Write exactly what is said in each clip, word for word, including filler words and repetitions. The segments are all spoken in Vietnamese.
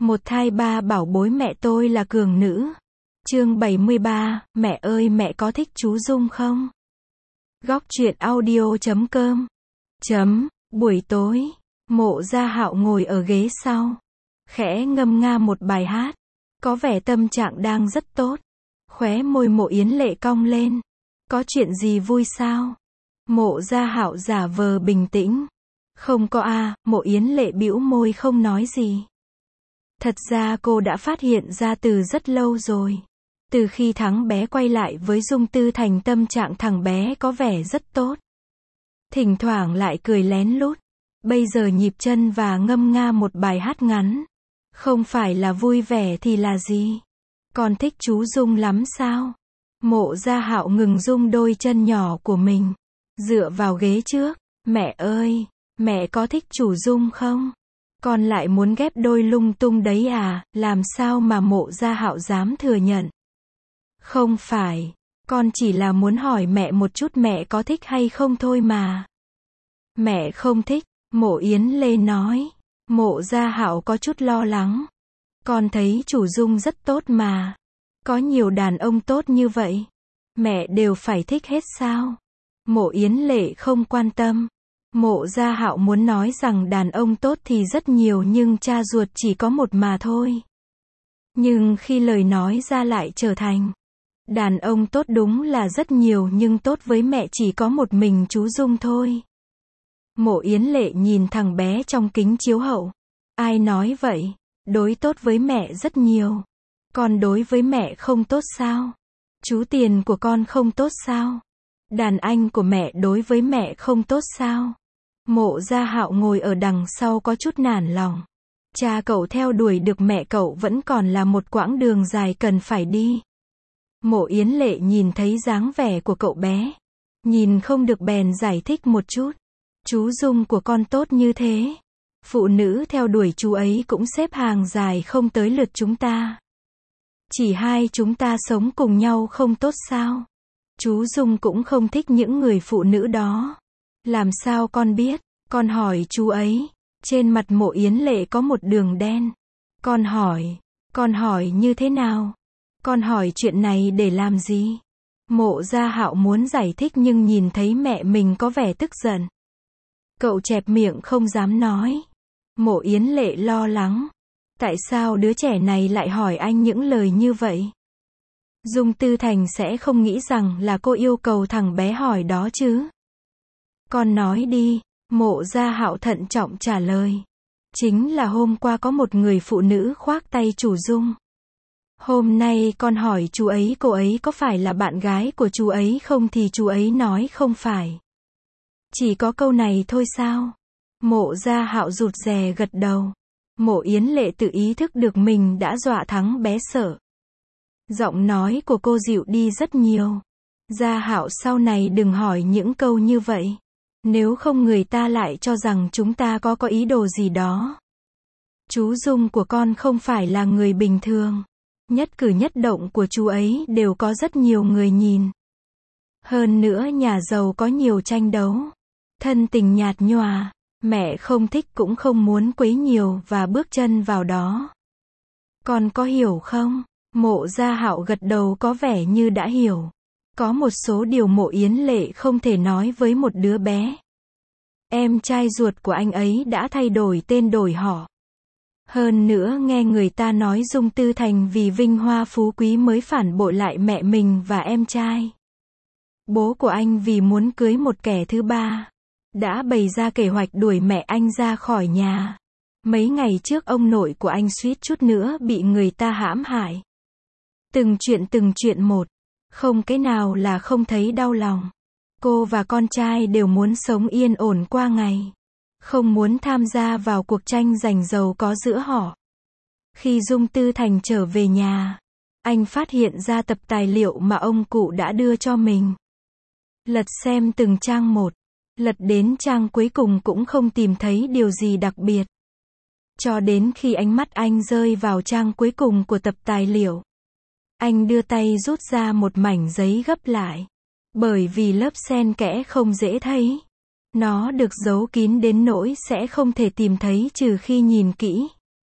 Một thai ba bảo bối mẹ tôi là cường nữ. Chương bảy mươi ba, mẹ ơi mẹ có thích chú Dung không? Góc truyện audio chấm com. Chấm, buổi tối, Mộ Gia Hạo ngồi ở ghế sau, khẽ ngâm nga một bài hát, có vẻ tâm trạng đang rất tốt. Khóe môi Mộ Yến Lệ cong lên. Có chuyện gì vui sao? Mộ Gia Hạo giả vờ bình tĩnh. Không có a, Mộ Yến Lệ bĩu môi không nói gì. Thật ra cô đã phát hiện ra từ rất lâu rồi. Từ khi thằng bé quay lại với Dung Tư Thành, tâm trạng thằng bé có vẻ rất tốt. Thỉnh thoảng lại cười lén lút. Bây giờ nhịp chân và ngâm nga một bài hát ngắn. Không phải là vui vẻ thì là gì? Con thích chú Dung lắm sao? Mộ Gia Hạo ngừng rung đôi chân nhỏ của mình, dựa vào ghế trước. Mẹ ơi, mẹ có thích chủ Dung không? Con lại muốn ghép đôi lung tung đấy à? Làm sao mà Mộ Gia Hạo dám thừa nhận? Không phải, con chỉ là muốn hỏi mẹ một chút mẹ có thích hay không thôi mà. Mẹ không thích, Mộ Yến Lê nói. Mộ Gia Hạo có chút lo lắng. Con thấy chủ Dung rất tốt mà. Có nhiều đàn ông tốt như vậy, mẹ đều phải thích hết sao? Mộ Yến Lệ không quan tâm. Mộ Gia Hạo muốn nói rằng đàn ông tốt thì rất nhiều nhưng cha ruột chỉ có một mà thôi. Nhưng khi lời nói ra lại trở thành, đàn ông tốt đúng là rất nhiều nhưng tốt với mẹ chỉ có một mình chú Dung thôi. Mộ Yến Lệ nhìn thằng bé trong kính chiếu hậu. Ai nói vậy? Đối tốt với mẹ rất nhiều. Con đối với mẹ không tốt sao? Chú Tiền của con không tốt sao? Đàn anh của mẹ đối với mẹ không tốt sao? Mộ Gia Hạo ngồi ở đằng sau có chút nản lòng. Cha cậu theo đuổi được mẹ cậu vẫn còn là một quãng đường dài cần phải đi. Mộ Yến Lệ nhìn thấy dáng vẻ của cậu bé, nhìn không được bèn giải thích một chút. Chú Dung của con tốt như thế, phụ nữ theo đuổi chú ấy cũng xếp hàng dài không tới lượt chúng ta. Chỉ hai chúng ta sống cùng nhau không tốt sao? Chú Dung cũng không thích những người phụ nữ đó. Làm sao con biết? Con hỏi chú ấy. Trên mặt Mộ Yến Lệ có một đường đen. Con hỏi. Con hỏi như thế nào? Con hỏi chuyện này để làm gì? Mộ Gia Hạo muốn giải thích nhưng nhìn thấy mẹ mình có vẻ tức giận. Cậu chẹp miệng không dám nói. Mộ Yến Lệ lo lắng. Tại sao đứa trẻ này lại hỏi anh những lời như vậy? Dung Tư Thành sẽ không nghĩ rằng là cô yêu cầu thằng bé hỏi đó chứ? Con nói đi, Mộ Gia Hạo thận trọng trả lời. Chính là hôm qua có một người phụ nữ khoác tay chủ Dung. Hôm nay con hỏi chú ấy cô ấy có phải là bạn gái của chú ấy không thì chú ấy nói không phải. Chỉ có câu này thôi sao? Mộ Gia Hạo rụt rè gật đầu. Mộ Yến Lệ tự ý thức được mình đã dọa thằng bé sợ. Giọng nói của cô dịu đi rất nhiều. Gia Hạo sau này đừng hỏi những câu như vậy. Nếu không người ta lại cho rằng chúng ta có có ý đồ gì đó. Chú Dung của con không phải là người bình thường. Nhất cử nhất động của chú ấy đều có rất nhiều người nhìn. Hơn nữa nhà giàu có nhiều tranh đấu. Thân tình nhạt nhòa. Mẹ không thích cũng không muốn quấy nhiều và bước chân vào đó. Con có hiểu không? Mộ Gia Hạo gật đầu có vẻ như đã hiểu. Có một số điều Mộ Yến Lệ không thể nói với một đứa bé. Em trai ruột của anh ấy đã thay đổi tên đổi họ. Hơn nữa nghe người ta nói Dung Tư Thành vì vinh hoa phú quý mới phản bội lại mẹ mình và em trai. Bố của anh vì muốn cưới một kẻ thứ ba, đã bày ra kế hoạch đuổi mẹ anh ra khỏi nhà. Mấy ngày trước ông nội của anh suýt chút nữa bị người ta hãm hại. Từng chuyện từng chuyện một, không cái nào là không thấy đau lòng. Cô và con trai đều muốn sống yên ổn qua ngày. Không muốn tham gia vào cuộc tranh giành giàu có giữa họ. Khi Dung Tư Thành trở về nhà, anh phát hiện ra tập tài liệu mà ông cụ đã đưa cho mình. Lật xem từng trang một. Lật đến trang cuối cùng cũng không tìm thấy điều gì đặc biệt. Cho đến khi ánh mắt anh rơi vào trang cuối cùng của tập tài liệu. Anh đưa tay rút ra một mảnh giấy gấp lại. Bởi vì lớp xen kẽ không dễ thấy. Nó được giấu kín đến nỗi sẽ không thể tìm thấy trừ khi nhìn kỹ.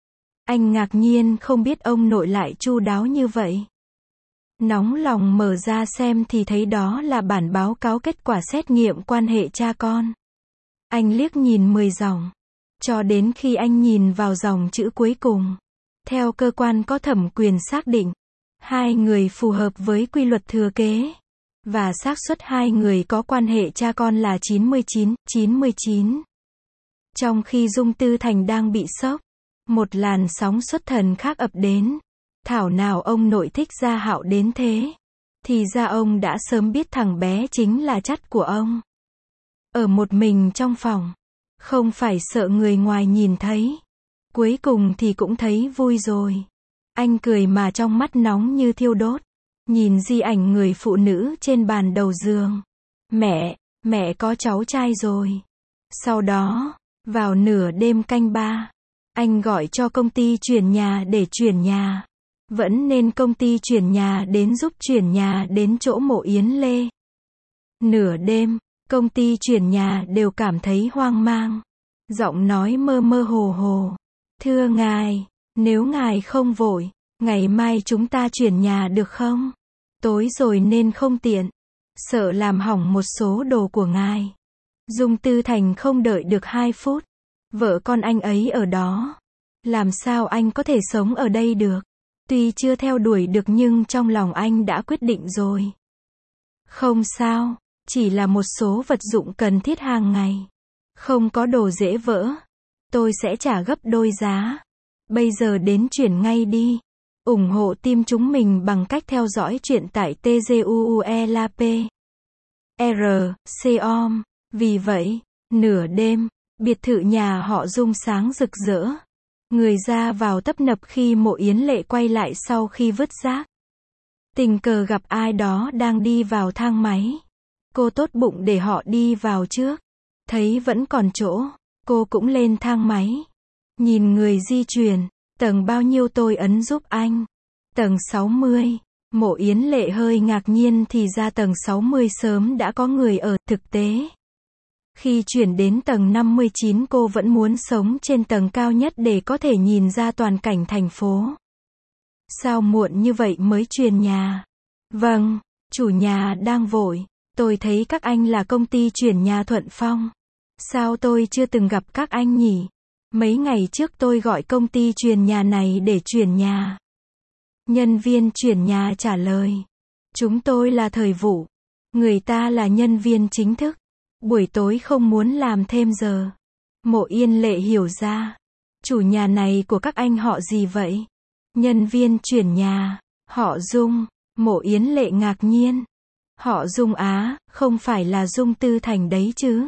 Anh ngạc nhiên không biết ông nội lại chu đáo như vậy. Nóng lòng mở ra xem thì thấy đó là bản báo cáo kết quả xét nghiệm quan hệ cha con. Anh liếc nhìn mười dòng. Cho đến khi anh nhìn vào dòng chữ cuối cùng. Theo cơ quan có thẩm quyền xác định, hai người phù hợp với quy luật thừa kế. Và xác suất hai người có quan hệ cha con là chín mươi chín, chín mươi chín. Trong khi Dung Tư Thành đang bị sốc, một làn sóng xuất thần khác ập đến. Thảo nào ông nội thích Gia Hạo đến thế. Thì ra ông đã sớm biết thằng bé chính là chắt của ông. Ở một mình trong phòng, không phải sợ người ngoài nhìn thấy. Cuối cùng thì cũng thấy vui rồi. Anh cười mà trong mắt nóng như thiêu đốt. Nhìn di ảnh người phụ nữ trên bàn đầu giường. Mẹ, mẹ có cháu trai rồi. Sau đó, vào nửa đêm canh ba, anh gọi cho công ty chuyển nhà để chuyển nhà. Vẫn nên công ty chuyển nhà đến giúp chuyển nhà đến chỗ mộ Yến Lê. Nửa đêm, công ty chuyển nhà đều cảm thấy hoang mang. Giọng nói mơ mơ hồ hồ. Thưa ngài, nếu ngài không vội, ngày mai chúng ta chuyển nhà được không? Tối rồi nên không tiện. Sợ làm hỏng một số đồ của ngài. Dung Tư Thành không đợi được hai phút. Vợ con anh ấy ở đó. Làm sao anh có thể sống ở đây được? Tuy chưa theo đuổi được nhưng trong lòng anh đã quyết định rồi. Không sao, chỉ là một số vật dụng cần thiết hàng ngày. Không có đồ dễ vỡ. Tôi sẽ trả gấp đôi giá. Bây giờ đến chuyển ngay đi. ủng hộ team chúng mình bằng cách theo dõi chuyện tại tguelap R C O M. Vì vậy, nửa đêm, biệt thự nhà họ Dung sáng rực rỡ. Người ra vào tấp nập khi Mộ Yến Lệ quay lại sau khi vứt rác. Tình cờ gặp ai đó đang đi vào thang máy. Cô tốt bụng để họ đi vào trước. Thấy vẫn còn chỗ, cô cũng lên thang máy. Nhìn người di chuyển, tầng bao nhiêu tôi ấn giúp anh. Tầng sáu mươi. Mộ Yến Lệ hơi ngạc nhiên thì ra tầng sáu mươi sớm đã có người ở. Thực tế, khi chuyển đến tầng năm mươi chín cô vẫn muốn sống trên tầng cao nhất để có thể nhìn ra toàn cảnh thành phố. Sao muộn như vậy mới chuyển nhà? Vâng, chủ nhà đang vội. Tôi thấy các anh là công ty chuyển nhà Thuận Phong. Sao tôi chưa từng gặp các anh nhỉ? Mấy ngày trước tôi gọi công ty chuyển nhà này để chuyển nhà. Nhân viên chuyển nhà trả lời. Chúng tôi là thời vụ. Người ta là nhân viên chính thức. Buổi tối không muốn làm thêm giờ. Mộ Yên Lệ hiểu ra. Chủ nhà này của các anh họ gì vậy? Nhân viên chuyển nhà. Họ Dung. Mộ Yến Lệ ngạc nhiên. Họ Dung á, không phải là Dung Tư Thành đấy chứ?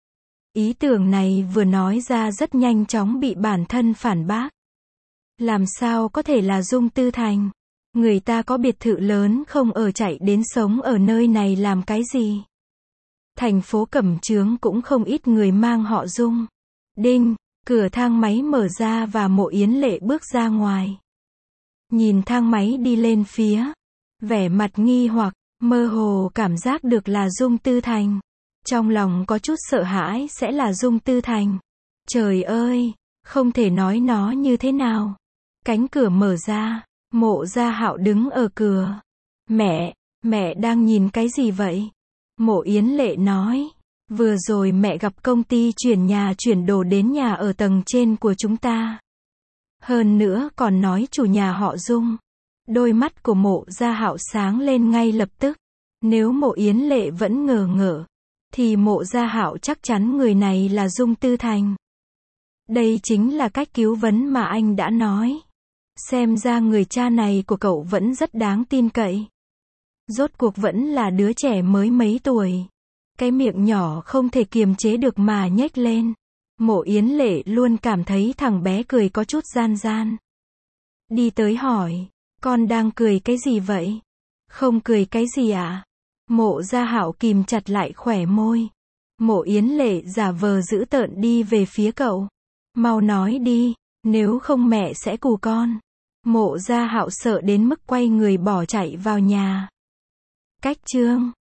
Ý tưởng này vừa nói ra rất nhanh chóng bị bản thân phản bác. Làm sao có thể là Dung Tư Thành? Người ta có biệt thự lớn không ở chạy đến sống ở nơi này làm cái gì? Thành phố Cẩm Chướng cũng không ít người mang họ Dung. Đinh, cửa thang máy mở ra và Mộ Yến Lệ bước ra ngoài. Nhìn thang máy đi lên phía. Vẻ mặt nghi hoặc, mơ hồ cảm giác được là Dung Tư Thành. Trong lòng có chút sợ hãi sẽ là Dung Tư Thành. Trời ơi, không thể nói nó như thế nào. Cánh cửa mở ra, Mộ Gia Hạo đứng ở cửa. Mẹ, mẹ đang nhìn cái gì vậy? Mộ Yến Lệ nói. Vừa rồi mẹ gặp công ty chuyển nhà chuyển đồ đến nhà ở tầng trên của chúng ta. Hơn nữa còn nói chủ nhà họ Dung. Đôi mắt của Mộ Gia Hạo sáng lên ngay lập tức. Nếu Mộ Yến Lệ vẫn ngờ ngợ, thì Mộ Gia Hạo chắc chắn người này là Dung Tư Thành. Đây chính là cách cứu vấn mà anh đã nói. Xem ra người cha này của cậu vẫn rất đáng tin cậy. Rốt cuộc vẫn là đứa trẻ mới mấy tuổi. Cái miệng nhỏ không thể kiềm chế được mà nhếch lên. Mộ Yến Lệ luôn cảm thấy thằng bé cười có chút gian gian. Đi tới hỏi, con đang cười cái gì vậy? Không cười cái gì ạ? Mộ Gia Hạo kìm chặt lại khóe môi. Mộ Yến Lệ giả vờ dữ tợn đi về phía cậu. Mau nói đi, nếu không mẹ sẽ cù con. Mộ Gia Hạo sợ đến mức quay người bỏ chạy vào nhà. Cách chương